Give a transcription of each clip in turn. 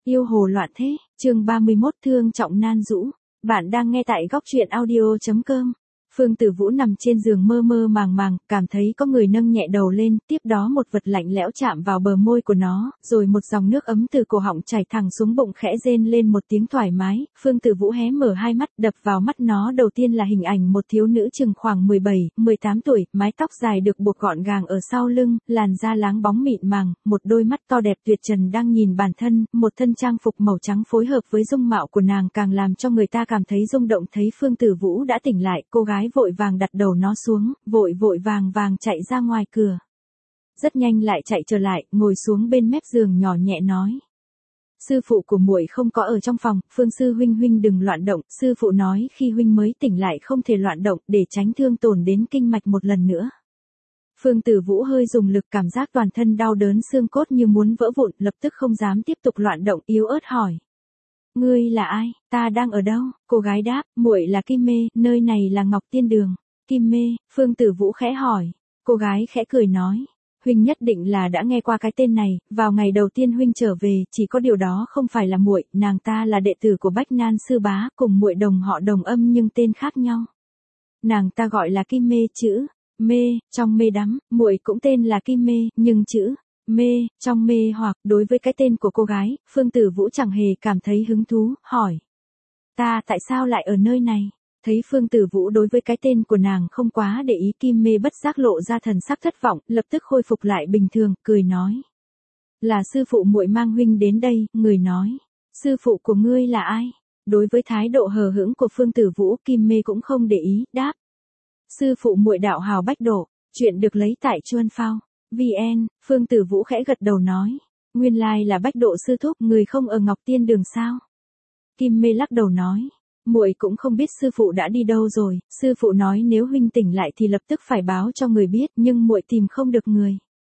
Yêu hồ loạn thế, chương 31 thương trọng nan dũ. Bạn đang nghe tại góc truyện audio.com. Phương Tử Vũ nằm trên giường mơ mơ màng màng, cảm thấy có người nâng nhẹ đầu lên, tiếp đó một vật lạnh lẽo chạm vào bờ môi của nó, rồi một dòng nước ấm từ cổ họng chảy thẳng xuống bụng khẽ rên lên một tiếng thoải mái. Phương Tử Vũ hé mở hai mắt, đập vào mắt nó đầu tiên là hình ảnh một thiếu nữ chừng khoảng 17, 18 tuổi, mái tóc dài được buộc gọn gàng ở sau lưng, làn da láng bóng mịn màng, một đôi mắt to đẹp tuyệt trần đang nhìn bản thân, một thân trang phục màu trắng phối hợp với dung mạo của nàng càng làm cho người ta cảm thấy rung động. Thấy Phương Tử Vũ đã tỉnh lại, cô gái vội vàng đặt đầu nó xuống, vội vàng chạy ra ngoài cửa. Rất nhanh lại chạy trở lại, ngồi xuống bên mép giường nhỏ nhẹ nói: "Sư phụ của muội không có ở trong phòng, Phương sư huynh đừng loạn động, sư phụ nói khi huynh mới tỉnh lại không thể loạn động để tránh thương tổn đến kinh mạch một lần nữa." Phương Tử Vũ hơi dùng lực, cảm giác toàn thân đau đớn xương cốt như muốn vỡ vụn, lập tức không dám tiếp tục loạn động, yếu ớt hỏi: "Ngươi là ai, ta đang ở đâu?" Cô gái đáp: "Muội là Kim Mê, nơi này là Ngọc Tiên Đường." Kim Mê, Phương Tử Vũ khẽ hỏi. Cô gái khẽ cười nói: "Huynh nhất định là đã nghe qua cái tên này, vào ngày đầu tiên huynh trở về, chỉ có điều đó không phải là muội, nàng ta là đệ tử của Bách Nan sư bá, cùng muội đồng họ đồng âm nhưng tên khác nhau. Nàng ta gọi là Kim Mê, chữ mê trong mê đắm, muội cũng tên là Kim Mê, nhưng chữ mê trong mê hoặc." Đối với cái tên của cô gái, Phương Tử Vũ chẳng hề cảm thấy hứng thú, hỏi: "Ta tại sao lại ở nơi này?" Thấy Phương Tử Vũ đối với cái tên của nàng không quá để ý, Kim Mê bất giác lộ ra thần sắc thất vọng, lập tức khôi phục lại bình thường, cười nói: "Là sư phụ muội mang huynh đến đây." Người nói: "Sư phụ của ngươi là ai?" Đối với thái độ hờ hững của Phương Tử Vũ, Kim Mê cũng không để ý, đáp: "Sư phụ muội đạo hào Bách Độ." Chuyện được lấy tại Chuan Phao VN. Phương Tử Vũ khẽ gật đầu nói: "Nguyên lai là Bách Độ sư thúc, người không ở Ngọc Tiên Đường sao?" Kim Mê lắc đầu nói: "Muội cũng không biết sư phụ đã đi đâu rồi, sư phụ nói nếu huynh tỉnh lại thì lập tức phải báo cho người biết, nhưng muội tìm không được người."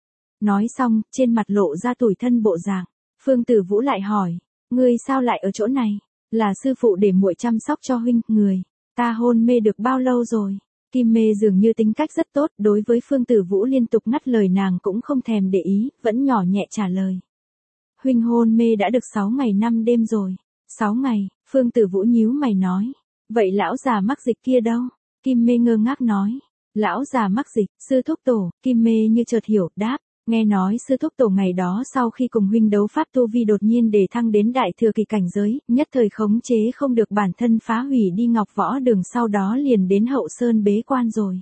Nói xong, trên mặt lộ ra tủi thân bộ dạng. Phương Tử Vũ lại hỏi: "Ngươi sao lại ở chỗ này?" "Là sư phụ để muội chăm sóc cho huynh." "Người ta hôn mê được bao lâu rồi?" Kim Mê dường như tính cách rất tốt, đối với Phương Tử Vũ liên tục ngắt lời nàng cũng không thèm để ý, vẫn nhỏ nhẹ trả lời: "Huynh hôn mê đã được 6 ngày 5 đêm rồi." 6 ngày, Phương Tử Vũ nhíu mày nói: "Vậy lão già mắc dịch kia đâu?" Kim Mê ngơ ngác nói: "Lão già mắc dịch, sư thúc tổ." Kim Mê như chợt hiểu, đáp: "Nghe nói sư thúc tổ ngày đó sau khi cùng huynh đấu pháp tu vi đột nhiên đề thăng đến đại thừa kỳ cảnh giới, nhất thời khống chế không được bản thân phá hủy đi Ngọc Võ Đường, sau đó liền đến Hậu Sơn bế quan rồi."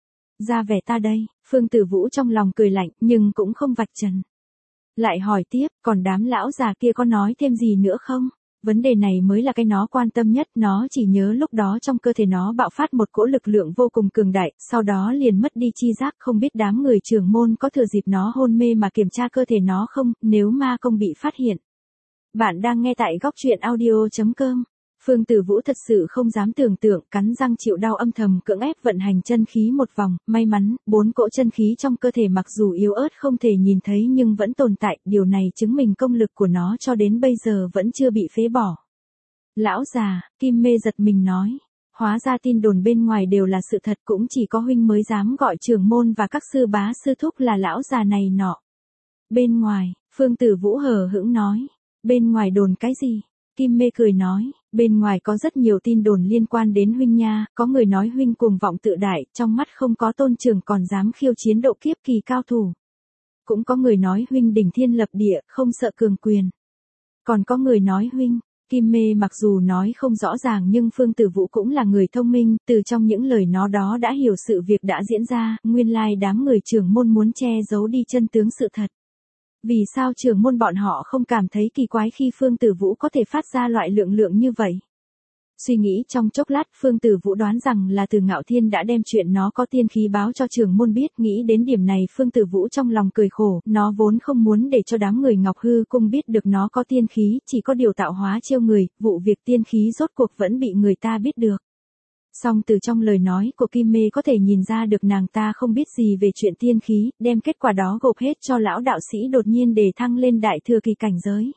Ra vẻ ta đây. Phương Tử Vũ trong lòng cười lạnh, nhưng cũng không vạch trần. Lại hỏi tiếp: "Còn đám lão già kia có nói thêm gì nữa không?" Vấn đề này mới là cái nó quan tâm nhất, nó chỉ nhớ lúc đó trong cơ thể nó bạo phát một cỗ lực lượng vô cùng cường đại, sau đó liền mất đi chi giác, không biết đám người trưởng môn có thừa dịp nó hôn mê mà kiểm tra cơ thể nó không, nếu ma công bị phát hiện. Bạn đang nghe tại góc truyện audio.com. Phương Tử Vũ thật sự không dám tưởng tượng, cắn răng chịu đau âm thầm cưỡng ép vận hành chân khí một vòng, may mắn, 4 cỗ chân khí trong cơ thể mặc dù yếu ớt không thể nhìn thấy nhưng vẫn tồn tại, điều này chứng minh công lực của nó cho đến bây giờ vẫn chưa bị phế bỏ. "Lão già." Kim Mê giật mình nói: "Hóa ra tin đồn bên ngoài đều là sự thật, cũng chỉ có huynh mới dám gọi trưởng môn và các sư bá sư thúc là lão già này nọ." "Bên ngoài?" Phương Tử Vũ hờ hững nói. "Bên ngoài đồn cái gì?" Kim Mê cười nói: "Bên ngoài có rất nhiều tin đồn liên quan đến huynh nha, có người nói huynh cuồng vọng tự đại, trong mắt không có tôn trưởng còn dám khiêu chiến độ kiếp kỳ cao thủ. Cũng có người nói huynh đỉnh thiên lập địa, không sợ cường quyền. Còn có người nói huynh..." Kim Mê mặc dù nói không rõ ràng nhưng Phương Tử Vũ cũng là người thông minh, từ trong những lời nó đó đã hiểu sự việc đã diễn ra, nguyên lai đám người trưởng môn muốn che giấu đi chân tướng sự thật. Vì sao trưởng môn bọn họ không cảm thấy kỳ quái khi Phương Tử Vũ có thể phát ra loại lượng như vậy? Suy nghĩ trong chốc lát, Phương Tử Vũ đoán rằng là Từ Ngạo Thiên đã đem chuyện nó có tiên khí báo cho trưởng môn biết, nghĩ đến điểm này Phương Tử Vũ trong lòng cười khổ, nó vốn không muốn để cho đám người Ngọc Hư Cung biết được nó có tiên khí, chỉ có điều tạo hóa trêu người, vụ việc tiên khí rốt cuộc vẫn bị người ta biết được. Song từ trong lời nói của Kim Mê có thể nhìn ra được nàng ta không biết gì về chuyện tiên khí, đem kết quả đó gộp hết cho lão đạo sĩ đột nhiên đề thăng lên đại thừa kỳ cảnh giới.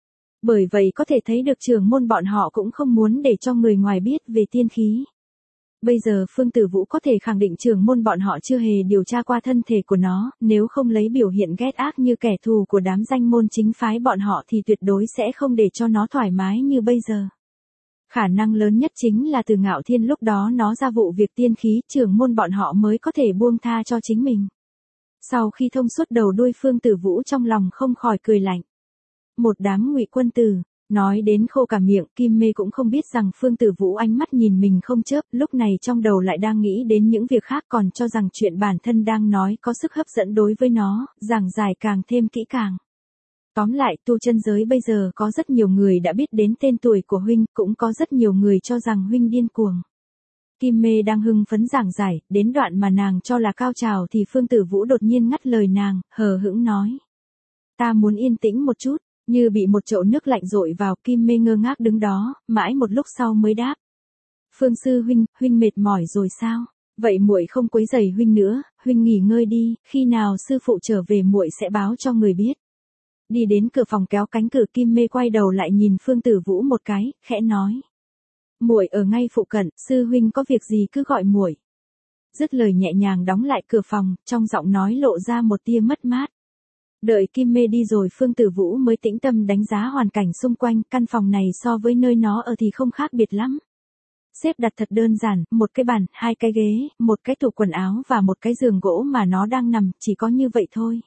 Bởi vậy có thể thấy được trưởng môn bọn họ cũng không muốn để cho người ngoài biết về tiên khí. Bây giờ Phương Tử Vũ có thể khẳng định trưởng môn bọn họ chưa hề điều tra qua thân thể của nó, nếu không lấy biểu hiện ghét ác như kẻ thù của đám danh môn chính phái bọn họ thì tuyệt đối sẽ không để cho nó thoải mái như bây giờ. Khả năng lớn nhất chính là từ Ngạo Thiên lúc đó nó ra vụ việc tiên khí, trưởng môn bọn họ mới có thể buông tha cho chính mình. Sau khi thông suốt đầu đuôi, Phương Tử Vũ trong lòng không khỏi cười lạnh. Một đám ngụy quân tử. Nói đến khô cả miệng, Kim Mê cũng không biết rằng Phương Tử Vũ ánh mắt nhìn mình không chớp, lúc này trong đầu lại đang nghĩ đến những việc khác, còn cho rằng chuyện bản thân đang nói có sức hấp dẫn đối với nó, giảng giải càng thêm kỹ càng. Tóm lại, tu chân giới bây giờ có rất nhiều người đã biết đến tên tuổi của huynh, cũng có rất nhiều người cho rằng huynh điên cuồng. Kim Mê đang hưng phấn giảng giải, đến đoạn mà nàng cho là cao trào thì Phương Tử Vũ đột nhiên ngắt lời nàng, hờ hững nói. Ta muốn yên tĩnh một chút. Như bị một chậu nước lạnh dội vào, Kim Mê ngơ ngác đứng đó, mãi một lúc sau mới đáp. Phương sư huynh, huynh mệt mỏi rồi sao? Vậy muội không quấy rầy huynh nữa, huynh nghỉ ngơi đi, khi nào sư phụ trở về muội sẽ báo cho người biết. Đi đến cửa phòng kéo cánh cửa, Kim Mê quay đầu lại nhìn Phương Tử Vũ một cái, khẽ nói. Muội ở ngay phụ cận, sư huynh có việc gì cứ gọi muội. Dứt lời nhẹ nhàng đóng lại cửa phòng, trong giọng nói lộ ra một tia mất mát. Đợi Kim Mê đi rồi, Phương Tử Vũ mới tĩnh tâm đánh giá hoàn cảnh xung quanh, căn phòng này so với nơi nó ở thì không khác biệt lắm. Xếp đặt thật đơn giản, một cái bàn, hai cái ghế, một cái tủ quần áo và một cái giường gỗ mà nó đang nằm, chỉ có như vậy thôi.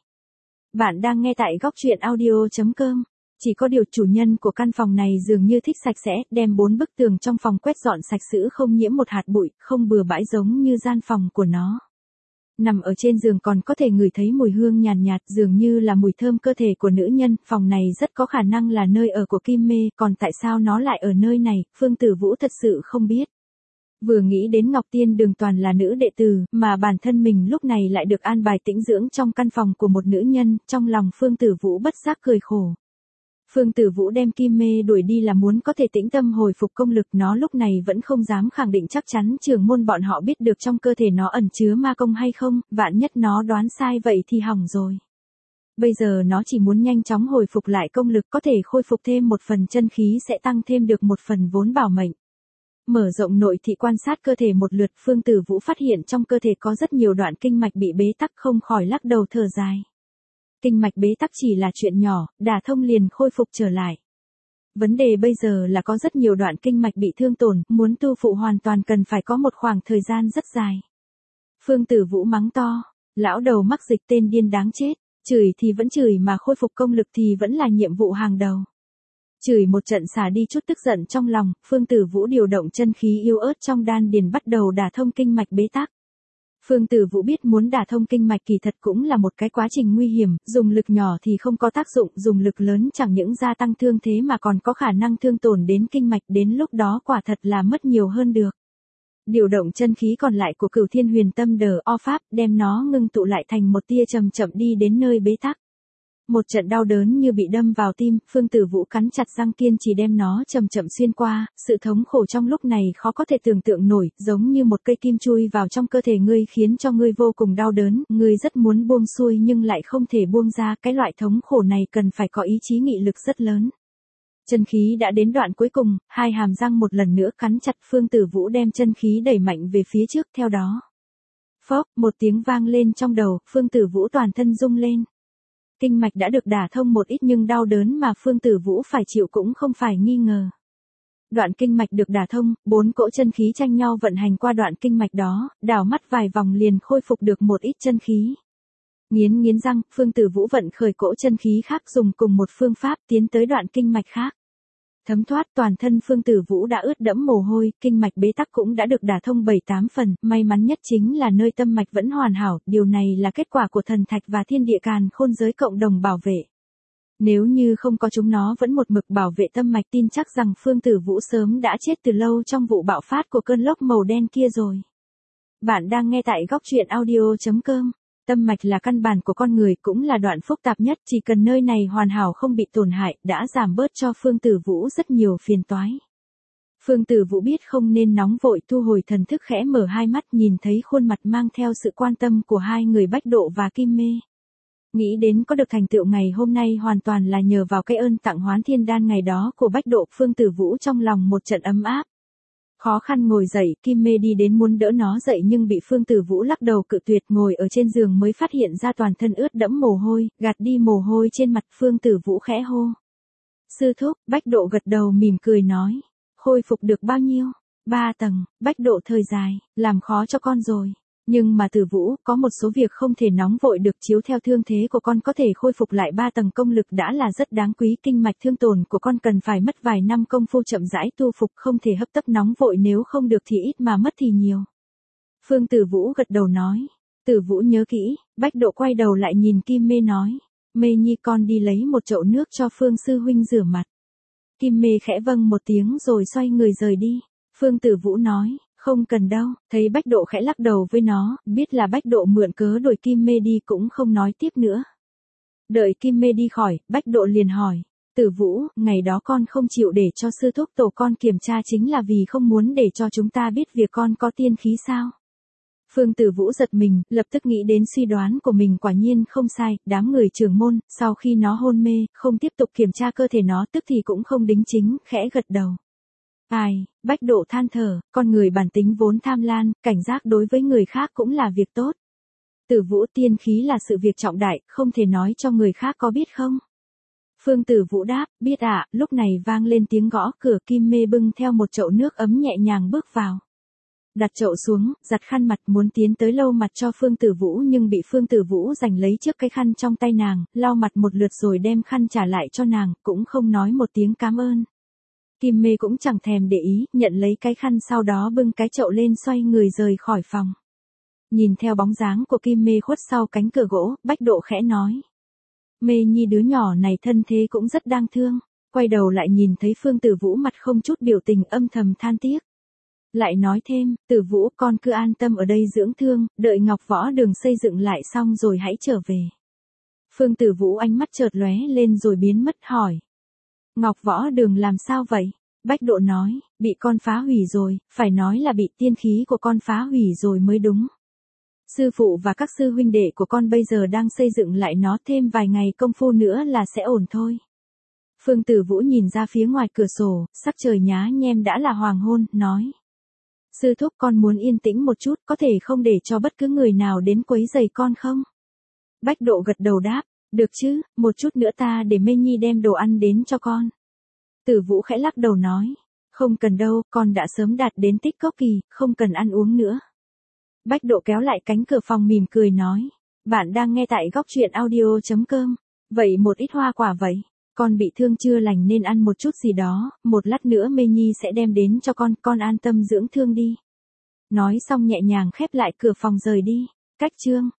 Bạn đang nghe tại góc truyện audio.com. Chỉ có điều chủ nhân của căn phòng này dường như thích sạch sẽ, đem 4 bức tường trong phòng quét dọn sạch sẽ không nhiễm một hạt bụi, không bừa bãi giống như gian phòng của nó. Nằm ở trên giường còn có thể ngửi thấy mùi hương nhàn nhạt, dường như là mùi thơm cơ thể của nữ nhân, phòng này rất có khả năng là nơi ở của Kim Mê, còn tại sao nó lại ở nơi này, Phương Tử Vũ thật sự không biết. Vừa nghĩ đến Ngọc Tiên Đường toàn là nữ đệ tử, mà bản thân mình lúc này lại được an bài tĩnh dưỡng trong căn phòng của một nữ nhân, trong lòng Phương Tử Vũ bất giác cười khổ. Phương Tử Vũ đem Kim Mê đuổi đi là muốn có thể tĩnh tâm hồi phục công lực, nó lúc này vẫn không dám khẳng định chắc chắn trưởng môn bọn họ biết được trong cơ thể nó ẩn chứa ma công hay không, vạn nhất nó đoán sai vậy thì hỏng rồi. Bây giờ nó chỉ muốn nhanh chóng hồi phục lại công lực, có thể khôi phục thêm một phần chân khí sẽ tăng thêm được một phần vốn bảo mệnh. Mở rộng nội thị quan sát cơ thể một lượt, Phương Tử Vũ phát hiện trong cơ thể có rất nhiều đoạn kinh mạch bị bế tắc, không khỏi lắc đầu thở dài. Kinh mạch bế tắc chỉ là chuyện nhỏ, đả thông liền khôi phục trở lại. Vấn đề bây giờ là có rất nhiều đoạn kinh mạch bị thương tổn, muốn tu phụ hoàn toàn cần phải có một khoảng thời gian rất dài. Phương Tử Vũ mắng to, lão đầu mắc dịch tên điên đáng chết, chửi thì vẫn chửi mà khôi phục công lực thì vẫn là nhiệm vụ hàng đầu. Chửi một trận xả đi chút tức giận trong lòng, Phương Tử Vũ điều động chân khí yếu ớt trong đan điền bắt đầu đả thông kinh mạch bế tắc. Phương Tử Vũ biết muốn đả thông kinh mạch kỳ thật cũng là một cái quá trình nguy hiểm, dùng lực nhỏ thì không có tác dụng, dùng lực lớn chẳng những gia tăng thương thế mà còn có khả năng thương tổn đến kinh mạch, đến lúc đó quả thật là mất nhiều hơn được. Điều động chân khí còn lại của Cửu Thiên Huyền Tâm Đờ O Pháp, đem nó ngưng tụ lại thành một tia chậm chậm đi đến nơi bế tắc. Một trận đau đớn như bị đâm vào tim, Phương Tử Vũ cắn chặt răng kiên trì đem nó chậm chậm xuyên qua, sự thống khổ trong lúc này khó có thể tưởng tượng nổi, giống như một cây kim chui vào trong cơ thể ngươi khiến cho ngươi vô cùng đau đớn, ngươi rất muốn buông xuôi nhưng lại không thể buông ra, cái loại thống khổ này cần phải có ý chí nghị lực rất lớn. Chân khí đã đến đoạn cuối cùng, hai hàm răng một lần nữa cắn chặt, Phương Tử Vũ đem chân khí đẩy mạnh về phía trước, theo đó. Phốc, một tiếng vang lên trong đầu, Phương Tử Vũ toàn thân rung lên. Kinh mạch đã được đả thông một ít nhưng đau đớn mà Phương Tử Vũ phải chịu cũng không phải nghi ngờ. Đoạn kinh mạch được đả thông, 4 cỗ chân khí tranh nhau vận hành qua đoạn kinh mạch đó, đảo mắt vài vòng liền khôi phục được một ít chân khí. Nghiến răng, Phương Tử Vũ vận khởi cỗ chân khí khác dùng cùng một phương pháp tiến tới đoạn kinh mạch khác. Thấm thoát toàn thân Phương Tử Vũ đã ướt đẫm mồ hôi, kinh mạch bế tắc cũng đã được đả thông 7-8 phần, may mắn nhất chính là nơi tâm mạch vẫn hoàn hảo, điều này là kết quả của thần thạch và thiên địa càn khôn giới cộng đồng bảo vệ. Nếu như không có chúng nó vẫn một mực bảo vệ tâm mạch, tin chắc rằng Phương Tử Vũ sớm đã chết từ lâu trong vụ bạo phát của cơn lốc màu đen kia rồi. Bạn đang nghe tại góc truyện audio.com. Tâm mạch là căn bản của con người, cũng là đoạn phức tạp nhất, chỉ cần nơi này hoàn hảo không bị tổn hại, đã giảm bớt cho Phương Tử Vũ rất nhiều phiền toái. Phương Tử Vũ biết không nên nóng vội, thu hồi thần thức, khẽ mở hai mắt, nhìn thấy khuôn mặt mang theo sự quan tâm của hai người Bách Độ và Kim Mê. Nghĩ đến có được thành tựu ngày hôm nay hoàn toàn là nhờ vào cái ơn tặng Hoán Thiên Đan ngày đó của Bách Độ, Phương Tử Vũ trong lòng một trận ấm áp. Khó khăn ngồi dậy, Kim Mê đi đến muốn đỡ nó dậy nhưng bị Phương Tử Vũ lắc đầu cự tuyệt, ngồi ở trên giường mới phát hiện ra toàn thân ướt đẫm mồ hôi, gạt đi mồ hôi trên mặt. Phương Tử Vũ khẽ hô. Sư thúc. Bách Độ gật đầu mỉm cười nói. Khôi phục được bao nhiêu? 3 tầng. Bách Độ thời dài, làm khó cho con rồi. Nhưng mà Tử Vũ, có một số việc không thể nóng vội được, chiếu theo thương thế của con có thể khôi phục lại 3 tầng công lực đã là rất đáng quý, kinh mạch thương tổn của con cần phải mất vài năm công phu chậm rãi tu phục, không thể hấp tấp nóng vội, nếu không được thì ít mà mất thì nhiều. Phương Tử Vũ gật đầu nói. Tử Vũ nhớ kỹ. Bách Độ quay đầu lại nhìn Kim Mê nói. Mê Nhi con đi lấy một chậu nước cho Phương sư huynh rửa mặt. Kim Mê khẽ vâng một tiếng rồi xoay người rời đi. Phương Tử Vũ nói. Không cần đâu. Thấy Bách Độ khẽ lắc đầu với nó, biết là Bách Độ mượn cớ đuổi Kim Mê đi cũng không nói tiếp nữa. Đợi Kim Mê đi khỏi, Bách Độ liền hỏi. Tử Vũ, ngày đó con không chịu để cho sư thúc tổ con kiểm tra chính là vì không muốn để cho chúng ta biết việc con có tiên khí sao? Phương Tử Vũ giật mình, lập tức nghĩ đến suy đoán của mình, quả nhiên không sai, đám người trưởng môn, sau khi nó hôn mê, không tiếp tục kiểm tra cơ thể nó, tức thì cũng không đính chính, khẽ gật đầu. Ai, Bách Độ than thở, con người bản tính vốn tham lam, cảnh giác đối với người khác cũng là việc tốt. Tử Vũ, tiên khí là sự việc trọng đại, không thể nói cho người khác có biết không? Phương Tử Vũ đáp, biết ạ. Lúc này vang lên tiếng gõ cửa, Kim Mê bưng theo một chậu nước ấm nhẹ nhàng bước vào. Đặt chậu xuống, giặt khăn mặt muốn tiến tới lau mặt cho Phương Tử Vũ nhưng bị Phương Tử Vũ giành lấy trước cái khăn trong tay nàng, lau mặt một lượt rồi đem khăn trả lại cho nàng, cũng không nói một tiếng cảm ơn. Kim Mê cũng chẳng thèm để ý, nhận lấy cái khăn sau đó bưng cái chậu lên xoay người rời khỏi phòng. Nhìn theo bóng dáng của Kim Mê khuất sau cánh cửa gỗ, Bách Độ khẽ nói. Mê Nhi đứa nhỏ này thân thế cũng rất đáng thương. Quay đầu lại nhìn thấy Phương Tử Vũ mặt không chút biểu tình, âm thầm than tiếc. Lại nói thêm, Tử Vũ con cứ an tâm ở đây dưỡng thương, đợi Ngọc Võ Đường xây dựng lại xong rồi hãy trở về. Phương Tử Vũ ánh mắt chợt lóe lên rồi biến mất, hỏi. Ngọc Võ Đường làm sao vậy? Bách Độ nói, bị con phá hủy rồi, phải nói là bị tiên khí của con phá hủy rồi mới đúng. Sư phụ và các sư huynh đệ của con bây giờ đang xây dựng lại nó, thêm vài ngày công phu nữa là sẽ ổn thôi. Phương Tử Vũ nhìn ra phía ngoài cửa sổ, sắc trời nhá nhem đã là hoàng hôn, nói. Sư thúc, con muốn yên tĩnh một chút, có thể không để cho bất cứ người nào đến quấy rầy con không? Bách Độ gật đầu đáp, được chứ, một chút nữa ta để Mê Nhi đem đồ ăn đến cho con. Tử Vũ khẽ lắc đầu nói, không cần đâu, con đã sớm đạt đến tích cốc kỳ, không cần ăn uống nữa. Bách Độ kéo lại cánh cửa phòng mỉm cười nói, bạn đang nghe tại góc truyện audio.com, vậy một ít hoa quả vậy, con bị thương chưa lành nên ăn một chút gì đó, một lát nữa Mê Nhi sẽ đem đến cho con an tâm dưỡng thương đi. Nói xong nhẹ nhàng khép lại cửa phòng rời đi. Cách chương